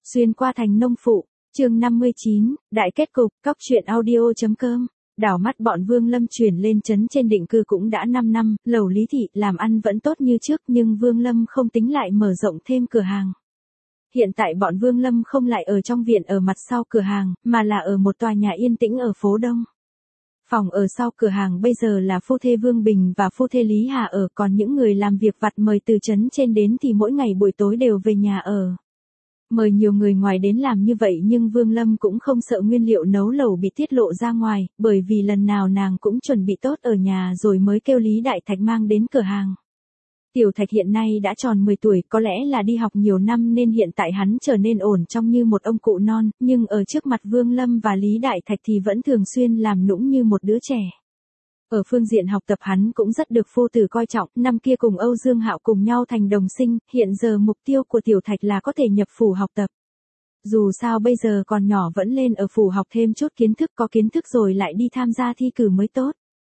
Xuyên qua thành nông phụ, chương 59, đại kết cục, cóc truyện audio.com. Đảo mắt bọn Vương Lâm chuyển lên trấn trên định cư cũng đã 5 năm, lẩu Lý Thị làm ăn vẫn tốt như trước nhưng Vương Lâm không tính lại mở rộng thêm cửa hàng. Hiện tại bọn Vương Lâm không lại ở trong viện ở mặt sau cửa hàng, mà là ở một tòa nhà yên tĩnh ở phố Đông. Phòng ở sau cửa hàng bây giờ là phu thê Vương Bình và phu thê Lý Hà ở, còn những người làm việc vặt mời từ trấn trên đến thì mỗi ngày buổi tối đều về nhà ở. Mời nhiều người ngoài đến làm như vậy nhưng Vương Lâm cũng không sợ nguyên liệu nấu lẩu bị tiết lộ ra ngoài, bởi vì lần nào nàng cũng chuẩn bị tốt ở nhà rồi mới kêu Lý Đại Thạch mang đến cửa hàng. Tiểu Thạch hiện nay đã tròn 10 tuổi, có lẽ là đi học nhiều năm nên hiện tại hắn trở nên ổn trông như một ông cụ non, nhưng ở trước mặt Vương Lâm và Lý Đại Thạch thì vẫn thường xuyên làm nũng như một đứa trẻ. Ở phương diện học tập hắn cũng rất được phu tử coi trọng, năm kia cùng Âu Dương Hạo cùng nhau thành đồng sinh, hiện giờ mục tiêu của Tiểu Thạch là có thể nhập phủ học tập. Dù sao bây giờ còn nhỏ vẫn lên ở phủ học thêm chút kiến thức, có kiến thức rồi lại đi tham gia thi cử mới tốt.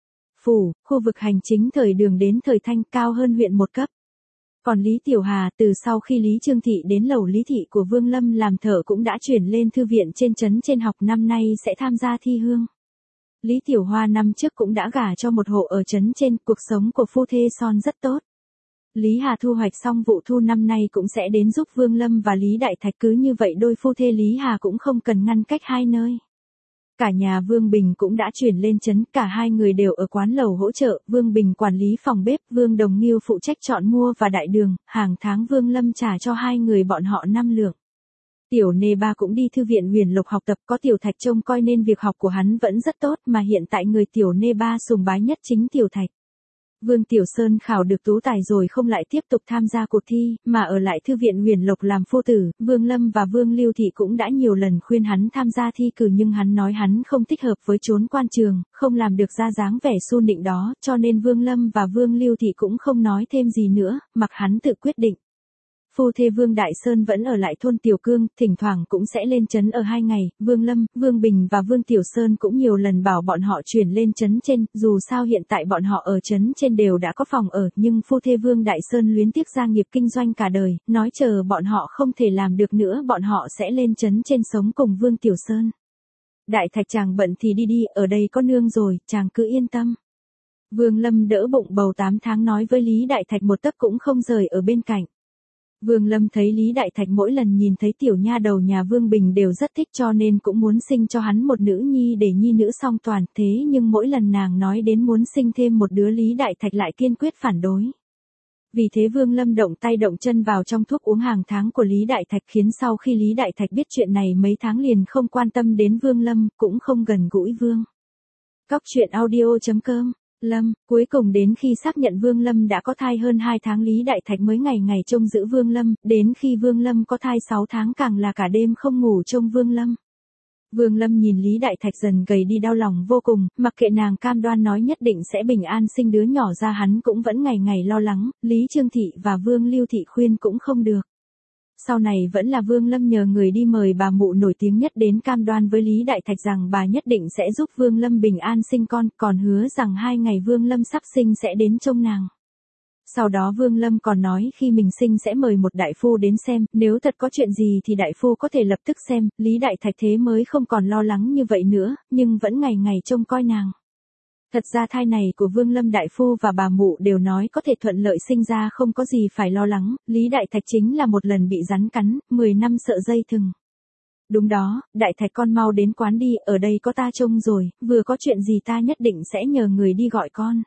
Phủ, khu vực hành chính thời Đường đến thời Thanh cao hơn huyện một cấp. Còn Lý Tiểu Hà từ sau khi Lý Trương Thị đến lẩu Lý Thị của Vương Lâm làm thợ cũng đã chuyển lên thư viện trên trấn trên học, năm nay sẽ tham gia thi hương. Lý Tiểu Hoa năm trước cũng đã gả cho một hộ ở trấn trên, cuộc sống của phu thê son rất tốt. Lý Hà thu hoạch xong vụ thu năm nay cũng sẽ đến giúp Vương Lâm và Lý Đại Thạch, cứ như vậy đôi phu thê Lý Hà cũng không cần ngăn cách hai nơi. Cả nhà Vương Bình cũng đã chuyển lên trấn, cả hai người đều ở quán lẩu hỗ trợ, Vương Bình quản lý phòng bếp, Vương Đồng Nghiêu phụ trách chọn mua và đại đường, hàng tháng Vương Lâm trả cho hai người bọn họ 5 lượng. Tiểu Nê Ba cũng đi thư viện Huyền Lục học tập, có Tiểu Thạch trông coi nên việc học của hắn vẫn rất tốt, mà hiện tại người Tiểu Nê Ba sùng bái nhất chính Tiểu Thạch. Vương Tiểu Sơn khảo được tú tài rồi không lại tiếp tục tham gia cuộc thi, mà ở lại thư viện Huyền Lục làm phu tử, Vương Lâm và Vương Lưu Thị cũng đã nhiều lần khuyên hắn tham gia thi cử nhưng hắn nói hắn không thích hợp với chốn quan trường, không làm được ra dáng vẻ xu nịnh đó, cho nên Vương Lâm và Vương Lưu Thị cũng không nói thêm gì nữa, mặc hắn tự quyết định. Phu thê Vương Đại Sơn vẫn ở lại thôn Tiểu Cương, thỉnh thoảng cũng sẽ lên trấn ở 2 ngày, Vương Lâm, Vương Bình và Vương Tiểu Sơn cũng nhiều lần bảo bọn họ chuyển lên trấn trên, dù sao hiện tại bọn họ ở trấn trên đều đã có phòng ở, nhưng phu thê Vương Đại Sơn luyến tiếc gia nghiệp kinh doanh cả đời, nói chờ bọn họ không thể làm được nữa bọn họ sẽ lên trấn trên sống cùng Vương Tiểu Sơn. Đại Thạch chàng bận thì đi đi, ở đây có nương rồi, chàng cứ yên tâm. Vương Lâm đỡ bụng bầu 8 tháng nói với Lý Đại Thạch một tấc cũng không rời ở bên cạnh. Vương Lâm thấy Lý Đại Thạch mỗi lần nhìn thấy tiểu nha đầu nhà Vương Bình đều rất thích cho nên cũng muốn sinh cho hắn một nữ nhi để nhi nữ song toàn, thế nhưng mỗi lần nàng nói đến muốn sinh thêm một đứa Lý Đại Thạch lại kiên quyết phản đối. Vì thế Vương Lâm động tay động chân vào trong thuốc uống hàng tháng của Lý Đại Thạch, khiến sau khi Lý Đại Thạch biết chuyện này mấy tháng liền không quan tâm đến Vương Lâm, cũng không gần gũi Vương. Cóc truyện audio.com. Lâm, cuối cùng đến khi xác nhận Vương Lâm đã có thai hơn 2 tháng Lý Đại Thạch mới ngày ngày trông giữ Vương Lâm, đến khi Vương Lâm có thai 6 tháng càng là cả đêm không ngủ trông Vương Lâm. Vương Lâm nhìn Lý Đại Thạch dần gầy đi đau lòng vô cùng, mặc kệ nàng cam đoan nói nhất định sẽ bình an sinh đứa nhỏ ra hắn cũng vẫn ngày ngày lo lắng, Lý Trương Thị và Vương Lưu Thị khuyên cũng không được. Sau này vẫn là Vương Lâm nhờ người đi mời bà mụ nổi tiếng nhất đến cam đoan với Lý Đại Thạch rằng bà nhất định sẽ giúp Vương Lâm bình an sinh con, còn hứa rằng 2 ngày Vương Lâm sắp sinh sẽ đến trông nàng. Sau đó Vương Lâm còn nói khi mình sinh sẽ mời một đại phu đến xem, nếu thật có chuyện gì thì đại phu có thể lập tức xem, Lý Đại Thạch thế mới không còn lo lắng như vậy nữa, nhưng vẫn ngày ngày trông coi nàng. Thật ra thai này của Vương Lâm đại phu và bà mụ đều nói có thể thuận lợi sinh ra không có gì phải lo lắng, Lý Đại Thạch chính là một lần bị rắn cắn, 10 năm sợ dây thừng. Đúng đó, Đại Thạch con mau đến quán đi, ở đây có ta trông rồi, vừa có chuyện gì ta nhất định sẽ nhờ người đi gọi con.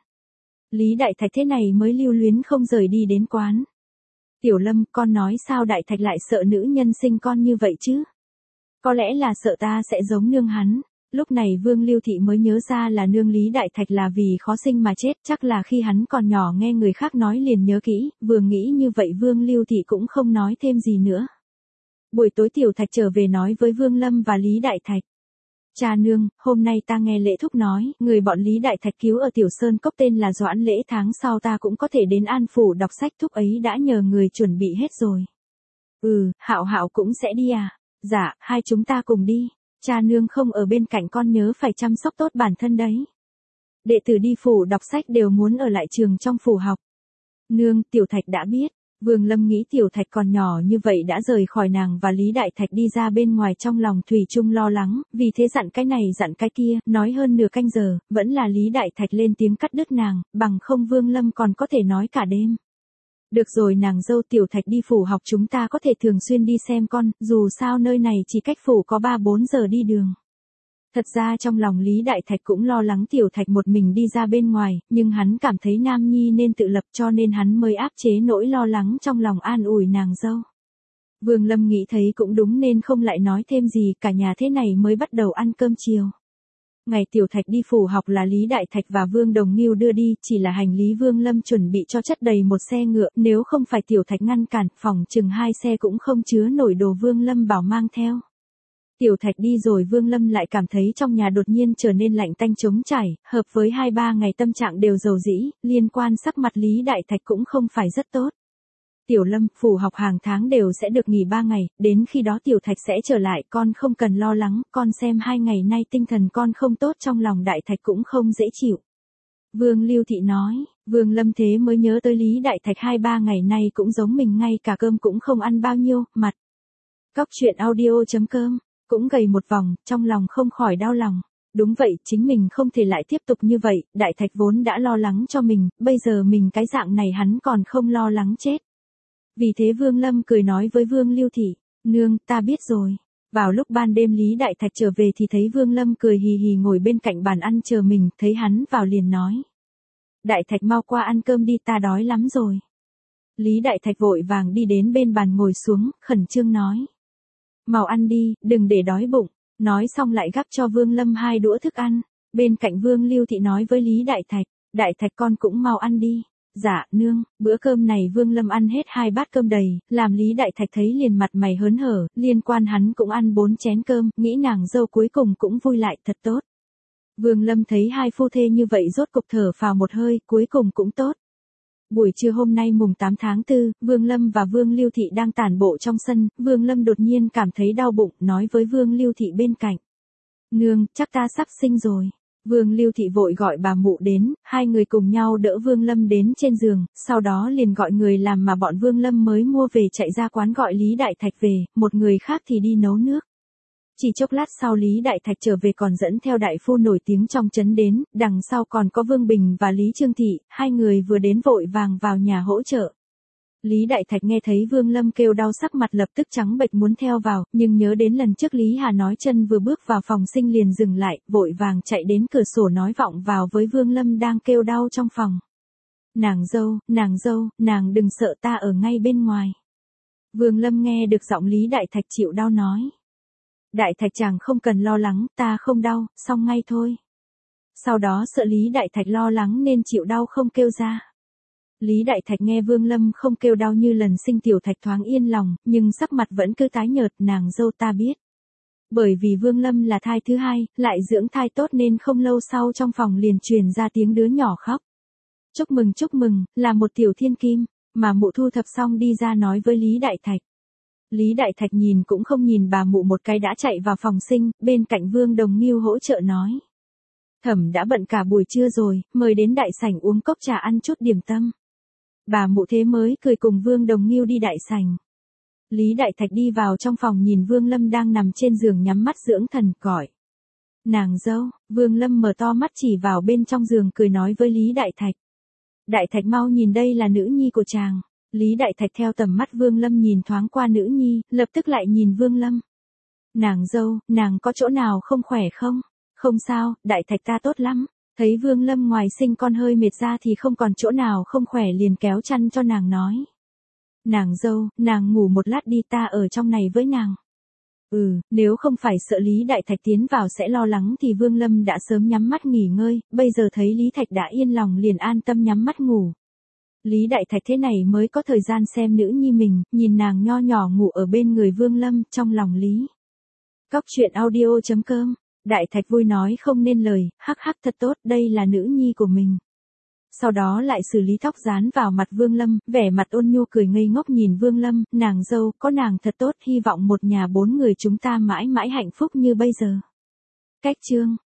Lý Đại Thạch thế này mới lưu luyến không rời đi đến quán. Tiểu Lâm, con nói sao Đại Thạch lại sợ nữ nhân sinh con như vậy chứ? Có lẽ là sợ ta sẽ giống nương hắn. Lúc này Vương Lưu Thị mới nhớ ra là nương Lý Đại Thạch là vì khó sinh mà chết, chắc là khi hắn còn nhỏ nghe người khác nói liền nhớ kỹ, vừa nghĩ như vậy Vương Lưu Thị cũng không nói thêm gì nữa. Buổi tối Tiểu Thạch trở về nói với Vương Lâm và Lý Đại Thạch. Cha nương, hôm nay ta nghe Lễ Thúc nói, người bọn Lý Đại Thạch cứu ở Tiểu Sơn Cốc tên là Doãn Lễ, tháng sau ta cũng có thể đến An Phủ đọc sách, Thúc ấy đã nhờ người chuẩn bị hết rồi. Hạo Hạo cũng sẽ đi à? Dạ, hai chúng ta cùng đi. Cha nương không ở bên cạnh con nhớ phải chăm sóc tốt bản thân đấy. Đệ tử đi phủ đọc sách đều muốn ở lại trường trong phủ học. Nương, Tiểu Thạch đã biết. Vương Lâm nghĩ Tiểu Thạch còn nhỏ như vậy đã rời khỏi nàng và Lý Đại Thạch đi ra bên ngoài, trong lòng thủy chung lo lắng, vì thế dặn cái này dặn cái kia, nói hơn nửa canh giờ, vẫn là Lý Đại Thạch lên tiếng cắt đứt nàng, bằng không Vương Lâm còn có thể nói cả đêm. Được rồi nàng dâu, Tiểu Thạch đi phủ học chúng ta có thể thường xuyên đi xem con, dù sao nơi này chỉ cách phủ có 3-4 giờ đi đường. Thật ra trong lòng Lý Đại Thạch cũng lo lắng Tiểu Thạch một mình đi ra bên ngoài, nhưng hắn cảm thấy Nam Nhi nên tự lập cho nên hắn mới áp chế nỗi lo lắng trong lòng, an ủi nàng dâu. Vương Lâm nghĩ thấy cũng đúng nên không lại nói thêm gì, cả nhà thế này mới bắt đầu ăn cơm chiều. Ngày Tiểu Thạch đi phủ học là Lý Đại Thạch và Vương Đồng Ngưu đưa đi, chỉ là hành lý Vương Lâm chuẩn bị cho chất đầy một xe ngựa, nếu không phải Tiểu Thạch ngăn cản, phòng chừng 2 xe cũng không chứa nổi đồ Vương Lâm bảo mang theo. Tiểu Thạch đi rồi Vương Lâm lại cảm thấy trong nhà đột nhiên trở nên lạnh tanh trống trải, hợp với 2-3 ngày tâm trạng đều dầu dĩ, liên quan sắc mặt Lý Đại Thạch cũng không phải rất tốt. Tiểu Lâm, phủ học hàng tháng đều sẽ được nghỉ 3 ngày, đến khi đó Tiểu Thạch sẽ trở lại, con không cần lo lắng, con xem 2 ngày nay tinh thần con không tốt, trong lòng Đại Thạch cũng không dễ chịu. Vương Lưu Thị nói, Vương Lâm thế mới nhớ tới Lý Đại Thạch 2-3 ngày nay cũng giống mình, ngay cả cơm cũng không ăn bao nhiêu, mặt. Cóc truyện audio.com, cũng gầy một vòng, trong lòng không khỏi đau lòng. Đúng vậy, chính mình không thể lại tiếp tục như vậy, Đại Thạch vốn đã lo lắng cho mình, bây giờ mình cái dạng này hắn còn không lo lắng chết. Vì thế Vương Lâm cười nói với Vương Lưu Thị, nương, ta biết rồi. Vào lúc ban đêm Lý Đại Thạch trở về thì thấy Vương Lâm cười hì hì ngồi bên cạnh bàn ăn chờ mình, thấy hắn vào liền nói. Đại Thạch mau qua ăn cơm đi, ta đói lắm rồi. Lý Đại Thạch vội vàng đi đến bên bàn ngồi xuống, khẩn trương nói. Mau ăn đi, đừng để đói bụng. Nói xong lại gắp cho Vương Lâm 2 đũa thức ăn. Bên cạnh Vương Lưu Thị nói với Lý Đại Thạch con cũng mau ăn đi. Dạ, nương, bữa cơm này Vương Lâm ăn hết 2 bát cơm đầy, làm Lý Đại Thạch thấy liền mặt mày hớn hở, liên quan hắn cũng ăn 4 chén cơm, nghĩ nàng dâu cuối cùng cũng vui lại, thật tốt. Vương Lâm thấy hai phu thê như vậy rốt cục thở phào một hơi, cuối cùng cũng tốt. Buổi trưa hôm nay mùng 8 tháng 4, Vương Lâm và Vương Lưu Thị đang tản bộ trong sân, Vương Lâm đột nhiên cảm thấy đau bụng, nói với Vương Lưu Thị bên cạnh. Nương, chắc ta sắp sinh rồi. Vương Lưu Thị vội gọi bà mụ đến, hai người cùng nhau đỡ Vương Lâm đến trên giường, sau đó liền gọi người làm mà bọn Vương Lâm mới mua về chạy ra quán gọi Lý Đại Thạch về, một người khác thì đi nấu nước. Chỉ chốc lát sau Lý Đại Thạch trở về còn dẫn theo đại phu nổi tiếng trong trấn đến, đằng sau còn có Vương Bình và Lý Trương Thị, hai người vừa đến vội vàng vào nhà hỗ trợ. Lý Đại Thạch nghe thấy Vương Lâm kêu đau sắc mặt lập tức trắng bệch muốn theo vào, nhưng nhớ đến lần trước Lý Hà nói chân vừa bước vào phòng sinh liền dừng lại, vội vàng chạy đến cửa sổ nói vọng vào với Vương Lâm đang kêu đau trong phòng. Nàng dâu, nàng đừng sợ, ta ở ngay bên ngoài. Vương Lâm nghe được giọng Lý Đại Thạch chịu đau nói. Đại Thạch chàng không cần lo lắng, ta không đau, xong ngay thôi. Sau đó sợ Lý Đại Thạch lo lắng nên chịu đau không kêu ra. Lý Đại Thạch nghe Vương Lâm không kêu đau như lần sinh, Tiểu Thạch thoáng yên lòng, nhưng sắc mặt vẫn cứ tái nhợt, nàng dâu ta biết. Bởi vì Vương Lâm là thai thứ 2, lại dưỡng thai tốt nên không lâu sau trong phòng liền truyền ra tiếng đứa nhỏ khóc. Chúc mừng, là một tiểu thiên kim, mà mụ thu thập xong đi ra nói với Lý Đại Thạch. Lý Đại Thạch nhìn cũng không nhìn bà mụ một cái đã chạy vào phòng sinh, bên cạnh Vương Đồng Ngưu hỗ trợ nói. Thẩm đã bận cả buổi trưa rồi, mời đến đại sảnh uống cốc trà ăn chút điểm tâm. Bà mụ thế mới cười cùng Vương Đồng Ngưu đi đại sảnh. Lý Đại Thạch đi vào trong phòng nhìn Vương Lâm đang nằm trên giường nhắm mắt dưỡng thần, gọi. Nàng dâu, Vương Lâm mở to mắt chỉ vào bên trong giường cười nói với Lý Đại Thạch. Đại Thạch mau nhìn đây là nữ nhi của chàng. Lý Đại Thạch theo tầm mắt Vương Lâm nhìn thoáng qua nữ nhi, lập tức lại nhìn Vương Lâm. Nàng dâu, nàng có chỗ nào không khỏe không? Không sao, Đại Thạch ta tốt lắm. Thấy Vương Lâm ngoài sinh con hơi mệt ra thì không còn chỗ nào không khỏe liền kéo chăn cho nàng nói. Nàng dâu, nàng ngủ một lát đi, ta ở trong này với nàng. Nếu không phải sợ Lý Đại Thạch tiến vào sẽ lo lắng thì Vương Lâm đã sớm nhắm mắt nghỉ ngơi, bây giờ thấy Lý Thạch đã yên lòng liền an tâm nhắm mắt ngủ. Lý Đại Thạch thế này mới có thời gian xem nữ nhi mình, nhìn nàng nho nhỏ ngủ ở bên người Vương Lâm, trong lòng Lý. Cóc truyện audio.com, Đại Thạch vui nói không nên lời, hắc hắc thật tốt, đây là nữ nhi của mình. Sau đó lại xử lý tóc dán vào mặt Vương Lâm, vẻ mặt ôn nhu cười ngây ngốc nhìn Vương Lâm, nàng dâu, có nàng thật tốt, hy vọng một nhà 4 người chúng ta mãi mãi hạnh phúc như bây giờ. Cách chương